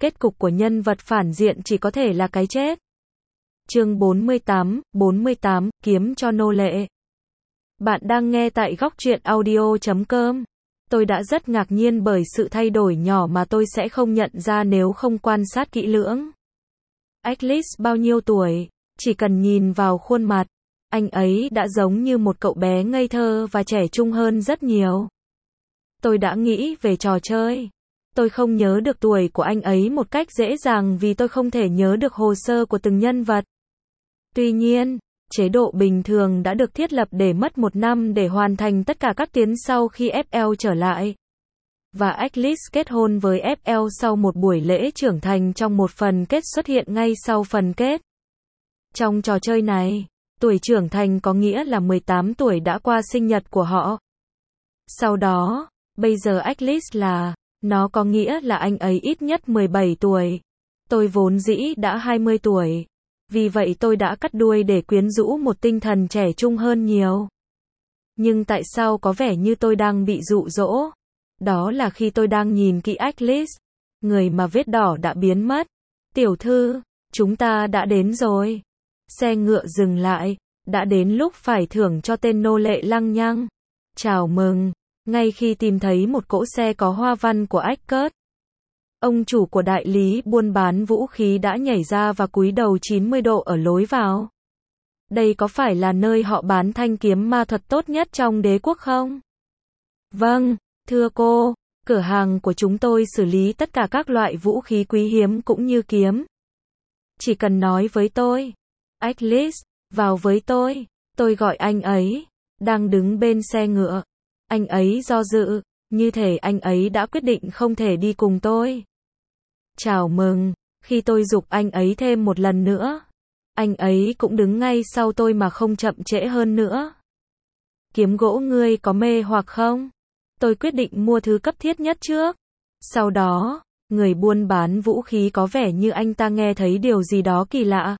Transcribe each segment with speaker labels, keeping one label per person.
Speaker 1: Kết cục của nhân vật phản diện chỉ có thể là cái chết. Chương 48, kiếm cho nô lệ. Bạn đang nghe tại Góc Truyện Audio.com. Tôi đã rất ngạc nhiên bởi sự thay đổi nhỏ mà tôi sẽ không nhận ra nếu không quan sát kỹ lưỡng. Achilles bao nhiêu tuổi? Chỉ cần nhìn vào khuôn mặt, anh ấy đã giống như một cậu bé ngây thơ và trẻ trung hơn rất nhiều. Tôi đã nghĩ về trò chơi. Tôi không nhớ được tuổi của anh ấy một cách dễ dàng vì tôi không thể nhớ được hồ sơ của từng nhân vật. Tuy nhiên, chế độ bình thường đã được thiết lập để mất 1 năm để hoàn thành tất cả các tiến sau khi FL trở lại. Và Achilles kết hôn với FL sau một buổi lễ trưởng thành trong một phần kết xuất hiện ngay sau phần kết. Trong trò chơi này, tuổi trưởng thành có nghĩa là 18 tuổi đã qua sinh nhật của họ. Sau đó, bây giờ Achilles là, nó có nghĩa là anh ấy ít nhất 17 tuổi. Tôi vốn dĩ đã 20 tuổi. Vì vậy tôi đã cắt đuôi để quyến rũ một tinh thần trẻ trung hơn nhiều. Nhưng tại sao có vẻ như tôi đang bị dụ dỗ? Đó là khi tôi đang nhìn kỹ Achilles, người mà vết đỏ đã biến mất. Tiểu thư, chúng ta đã đến rồi. Xe ngựa dừng lại, đã đến lúc phải thưởng cho tên nô lệ lăng nhăng. Chào mừng, ngay khi tìm thấy một cỗ xe có hoa văn của Achilles. Ông chủ của đại lý buôn bán vũ khí đã nhảy ra và cúi đầu 90 độ ở lối vào. Đây có phải là nơi họ bán thanh kiếm ma thuật tốt nhất trong đế quốc không? Vâng, thưa cô, cửa hàng của chúng tôi xử lý tất cả các loại vũ khí quý hiếm cũng như kiếm. Chỉ cần nói với tôi. Achilles, vào với tôi gọi anh ấy, đang đứng bên xe ngựa. Anh ấy do dự, như thể anh ấy đã quyết định không thể đi cùng tôi. Chào mừng, khi tôi giục anh ấy thêm một lần nữa, anh ấy cũng đứng ngay sau tôi mà không chậm trễ hơn nữa. Kiếm gỗ ngươi có mê hoặc không? Tôi quyết định mua thứ cấp thiết nhất trước. Sau đó, người buôn bán vũ khí có vẻ như anh ta nghe thấy điều gì đó kỳ lạ.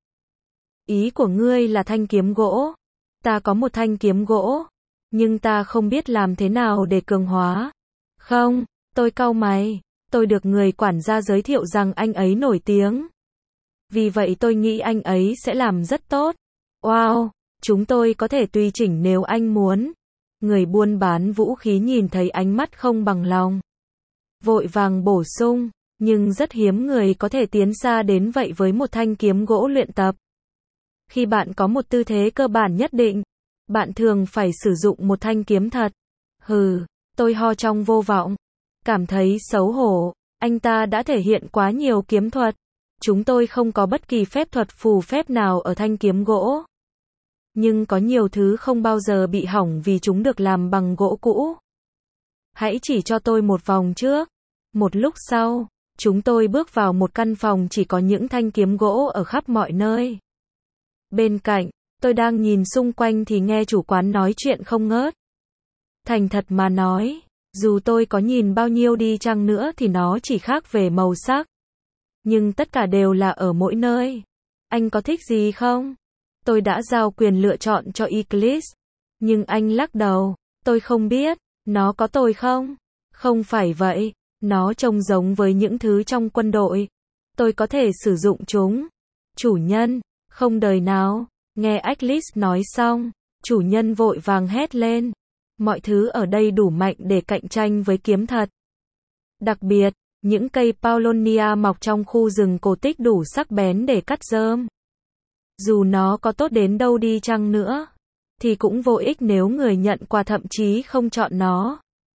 Speaker 1: Ý của ngươi là thanh kiếm gỗ. Ta có một thanh kiếm gỗ, nhưng ta không biết làm thế nào để cường hóa. Không, tôi cau mày. Tôi được người quản gia giới thiệu rằng anh ấy nổi tiếng. Vì vậy tôi nghĩ anh ấy sẽ làm rất tốt. Wow, chúng tôi có thể tùy chỉnh nếu anh muốn. Người buôn bán vũ khí nhìn thấy ánh mắt không bằng lòng. Vội vàng bổ sung, nhưng rất hiếm người có thể tiến xa đến vậy với một thanh kiếm gỗ luyện tập. Khi bạn có một tư thế cơ bản nhất định, bạn thường phải sử dụng một thanh kiếm thật. Hừ, tôi ho trong vô vọng. Cảm thấy xấu hổ, anh ta đã thể hiện quá nhiều kiếm thuật. Chúng tôi không có bất kỳ phép thuật phù phép nào ở thanh kiếm gỗ. Nhưng có nhiều thứ không bao giờ bị hỏng vì chúng được làm bằng gỗ cũ. Hãy chỉ cho tôi một vòng trước. Một lúc sau, chúng tôi bước vào một căn phòng chỉ có những thanh kiếm gỗ ở khắp mọi nơi. Bên cạnh, tôi đang nhìn xung quanh thì nghe chủ quán nói chuyện không ngớt. Thành thật mà nói, dù tôi có nhìn bao nhiêu đi chăng nữa thì nó chỉ khác về màu sắc. Nhưng tất cả đều là ở mỗi nơi. Anh có thích gì không? Tôi đã giao quyền lựa chọn cho Achilles. Nhưng anh lắc đầu. Tôi không biết. Nó có tồi không? Không phải vậy. Nó trông giống với những thứ trong quân đội. Tôi có thể sử dụng chúng. Chủ nhân, không đời nào. Nghe Achilles nói xong, chủ nhân vội vàng hét lên. Mọi thứ ở đây đủ mạnh để cạnh tranh với kiếm thật. Đặc biệt, những cây Paulownia mọc trong khu rừng cổ tích đủ sắc bén để cắt rơm. Dù nó có tốt đến đâu đi chăng nữa, thì cũng vô ích nếu người nhận quà thậm chí không chọn nó.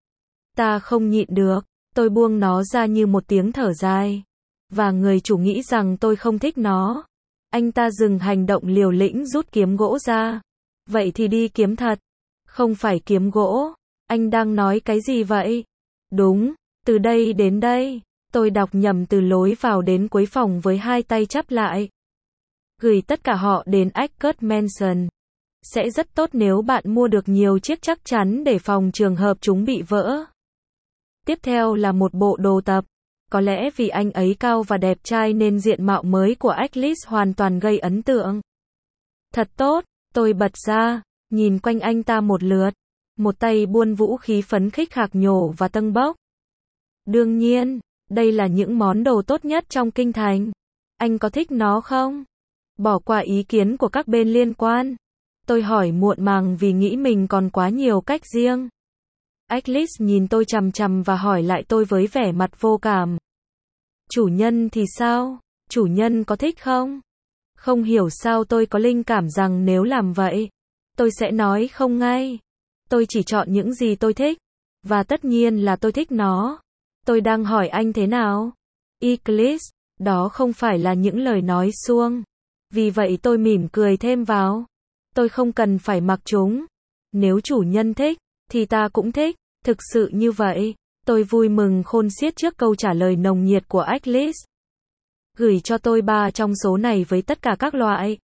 Speaker 1: Ta không nhịn được, tôi buông nó ra như một tiếng thở dài. Và người chủ nghĩ rằng tôi không thích nó. Anh ta dừng hành động liều lĩnh rút kiếm gỗ ra. Vậy thì đi kiếm thật. Không phải kiếm gỗ. Anh đang nói cái gì vậy? Đúng, từ đây đến đây. Tôi đọc nhầm từ lối vào đến cuối phòng với hai tay chắp lại. Gửi tất cả họ đến Achilles Mansion. Sẽ rất tốt nếu bạn mua được nhiều chiếc chắc chắn để phòng trường hợp chúng bị vỡ. Tiếp theo là một bộ đồ tập. Có lẽ vì anh ấy cao và đẹp trai nên diện mạo mới của Achilles hoàn toàn gây ấn tượng. Thật tốt, tôi bật ra, nhìn quanh anh ta một lượt. Một tay buôn vũ khí phấn khích khạc nhổ và tâng bốc. Đương nhiên, Đây là những món đồ tốt nhất trong kinh thành. Anh có thích nó không? Bỏ qua ý kiến của các bên liên quan. Tôi hỏi muộn màng vì nghĩ mình còn quá nhiều cách riêng. Alice nhìn tôi chằm chằm và hỏi lại tôi với vẻ mặt vô cảm. Chủ nhân thì sao? Chủ nhân có thích không? Không hiểu sao tôi có linh cảm rằng nếu làm vậy, tôi sẽ nói không ngay. Tôi chỉ chọn những gì tôi thích. Và tất nhiên là tôi thích nó. Tôi đang hỏi anh thế nào? Alice, đó không phải là những lời nói suông. Vì vậy tôi mỉm cười thêm vào. Tôi không cần phải mặc chúng. Nếu chủ nhân thích, thì ta cũng thích. Thực sự như vậy. Tôi vui mừng khôn xiết trước câu trả lời nồng nhiệt của Alice. Gửi cho tôi 3 trong số này với tất cả các loại.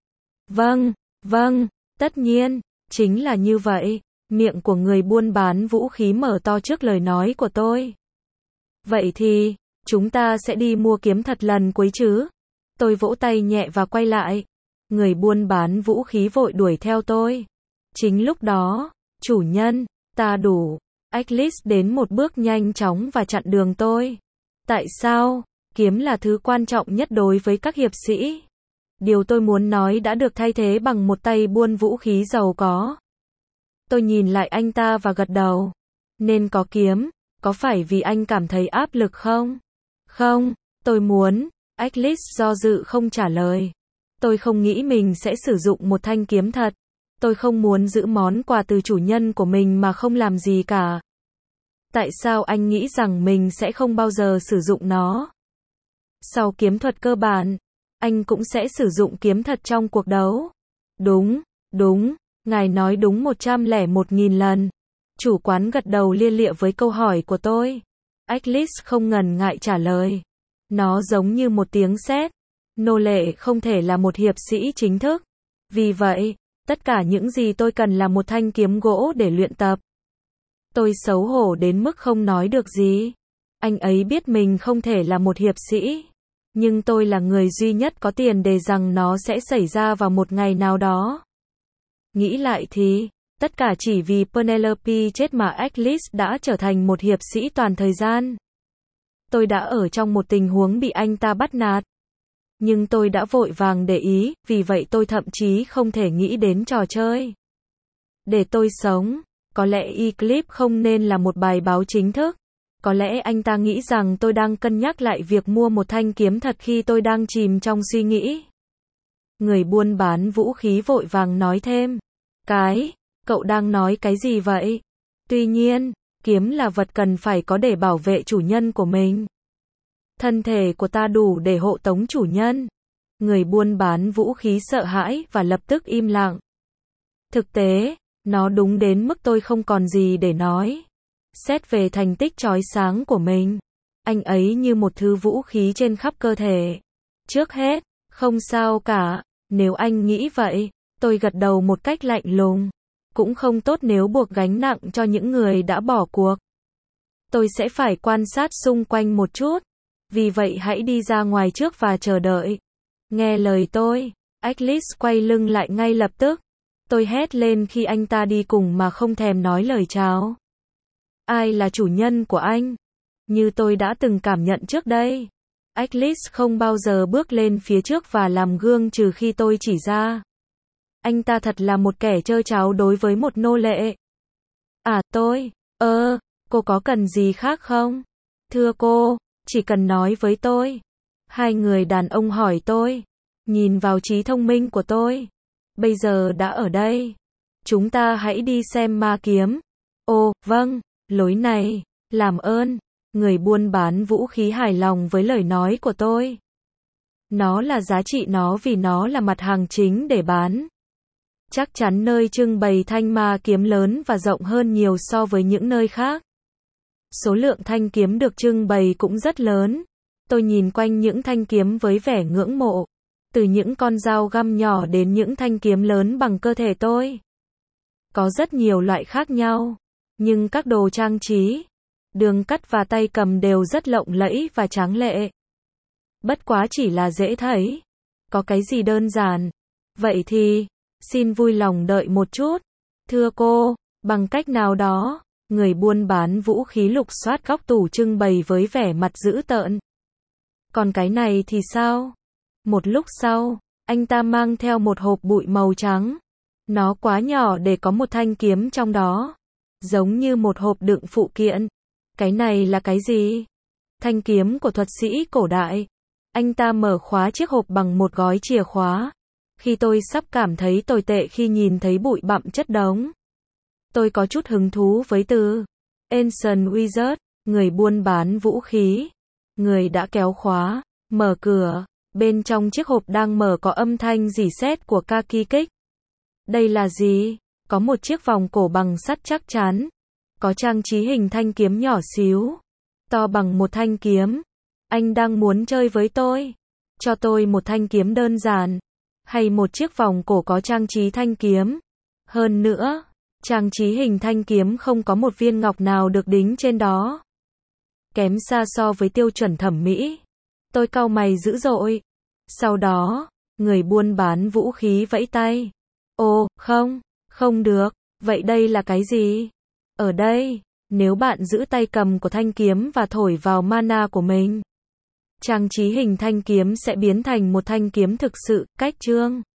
Speaker 1: Vâng, tất nhiên, chính là như vậy. Miệng của người buôn bán vũ khí mở to trước lời nói của tôi. Vậy thì, chúng ta sẽ đi mua kiếm thật lần cuối chứ? Tôi vỗ tay nhẹ và quay lại. Người buôn bán vũ khí vội đuổi theo tôi. Chính lúc đó, chủ nhân, ta đủ. Alice đến một bước nhanh chóng và chặn đường tôi. Tại sao? Kiếm là thứ quan trọng nhất đối với các hiệp sĩ. Điều tôi muốn nói đã được thay thế bằng một tay buôn vũ khí giàu có. Tôi nhìn lại anh ta và gật đầu. Nên có kiếm, có phải vì anh cảm thấy áp lực không? Không, tôi muốn. Alice do dự không trả lời. Tôi không nghĩ mình sẽ sử dụng một thanh kiếm thật. Tôi không muốn giữ món quà từ chủ nhân của mình mà không làm gì cả. Tại sao anh nghĩ rằng mình sẽ không bao giờ sử dụng nó? Sau kiếm thuật cơ bản, anh cũng sẽ sử dụng kiếm thật trong cuộc đấu. Đúng, ngài nói đúng 101.000 lần. Chủ quán gật đầu lia lịa với câu hỏi của tôi. Alice không ngần ngại trả lời. Nó giống như một tiếng sét. Nô lệ không thể là một hiệp sĩ chính thức. Vì vậy, tất cả những gì tôi cần là một thanh kiếm gỗ để luyện tập. Tôi xấu hổ đến mức không nói được gì. Anh ấy biết mình không thể là một hiệp sĩ. Nhưng tôi là người duy nhất có tiền để rằng nó sẽ xảy ra vào một ngày nào đó. Nghĩ lại thì, tất cả chỉ vì Penelope chết mà Alice đã trở thành một hiệp sĩ toàn thời gian. Tôi đã ở trong một tình huống bị anh ta bắt nạt. Nhưng tôi đã vội vàng để ý, vì vậy tôi thậm chí không thể nghĩ đến trò chơi. Để tôi sống, có lẽ e-clip không nên là một bài báo chính thức. Có lẽ anh ta nghĩ rằng tôi đang cân nhắc lại việc mua một thanh kiếm thật khi tôi đang chìm trong suy nghĩ. Người buôn bán vũ khí vội vàng nói thêm. Cậu đang nói cái gì vậy? Tuy nhiên, kiếm là vật cần phải có để bảo vệ chủ nhân của mình. Thân thể của ta đủ để hộ tống chủ nhân. Người buôn bán vũ khí sợ hãi và lập tức im lặng. Thực tế, nó đúng đến mức tôi không còn gì để nói. Xét về thành tích chói sáng của mình, anh ấy như một thứ vũ khí trên khắp cơ thể. Trước hết, không sao cả, nếu anh nghĩ vậy, tôi gật đầu một cách lạnh lùng. Cũng không tốt nếu buộc gánh nặng cho những người đã bỏ cuộc. Tôi sẽ phải quan sát xung quanh một chút. Vì vậy hãy đi ra ngoài trước và chờ đợi. Nghe lời tôi, Alice quay lưng lại ngay lập tức. Tôi hét lên khi anh ta đi cùng mà không thèm nói lời chào. Ai là chủ nhân của anh? Như tôi đã từng cảm nhận trước đây. Alice không bao giờ bước lên phía trước và làm gương trừ khi tôi chỉ ra. Anh ta thật là một kẻ trơ tráo đối với một nô lệ. Cô có cần gì khác không? Thưa cô, chỉ cần nói với tôi. Hai người đàn ông hỏi tôi. Nhìn vào trí thông minh của tôi. Bây giờ đã ở đây. Chúng ta hãy đi xem ma kiếm. Ồ, vâng, lối này, làm ơn. Người buôn bán vũ khí hài lòng với lời nói của tôi. Nó là giá trị nó vì nó là mặt hàng chính để bán. Chắc chắn nơi trưng bày thanh ma kiếm lớn và rộng hơn nhiều so với những nơi khác. Số lượng thanh kiếm được trưng bày cũng rất lớn. Tôi nhìn quanh những thanh kiếm với vẻ ngưỡng mộ. Từ những con dao găm nhỏ đến những thanh kiếm lớn bằng cơ thể tôi. Có rất nhiều loại khác nhau. Nhưng các đồ trang trí, đường cắt và tay cầm đều rất lộng lẫy và tráng lệ. Bất quá chỉ là dễ thấy. Có cái gì đơn giản. Vậy thì, xin vui lòng đợi một chút. Thưa cô, bằng cách nào đó, Người buôn bán vũ khí lục soát góc tủ trưng bày với vẻ mặt dữ tợn. Còn cái này thì sao? Một lúc sau, anh ta mang theo một hộp bụi màu trắng. Nó quá nhỏ để có một thanh kiếm trong đó. Giống như một hộp đựng phụ kiện. Cái này là cái gì? Thanh kiếm của thuật sĩ cổ đại. Anh ta mở khóa chiếc hộp bằng một gói chìa khóa. Khi tôi sắp cảm thấy tồi tệ khi nhìn thấy bụi bặm chất đống. Tôi có chút hứng thú với từ Ancient Wizard, người buôn bán vũ khí. Người đã kéo khóa, mở cửa. Bên trong chiếc hộp đang mở có âm thanh rỉ sét của kaki kích. Đây là gì? Có một chiếc vòng cổ bằng sắt chắc chắn. Có trang trí hình thanh kiếm nhỏ xíu. To bằng một thanh kiếm. Anh đang muốn chơi với tôi. Cho tôi một thanh kiếm đơn giản. Hay một chiếc vòng cổ có trang trí thanh kiếm. Hơn nữa, trang trí hình thanh kiếm không có một viên ngọc nào được đính trên đó. Kém xa so với tiêu chuẩn thẩm mỹ. Tôi cau mày dữ dội. Sau đó, người buôn bán vũ khí vẫy tay. Ồ, không được. Vậy đây là cái gì? Ở đây, nếu bạn giữ tay cầm của thanh kiếm và thổi vào mana của mình, trang trí hình thanh kiếm sẽ biến thành một thanh kiếm thực sự, cách chương.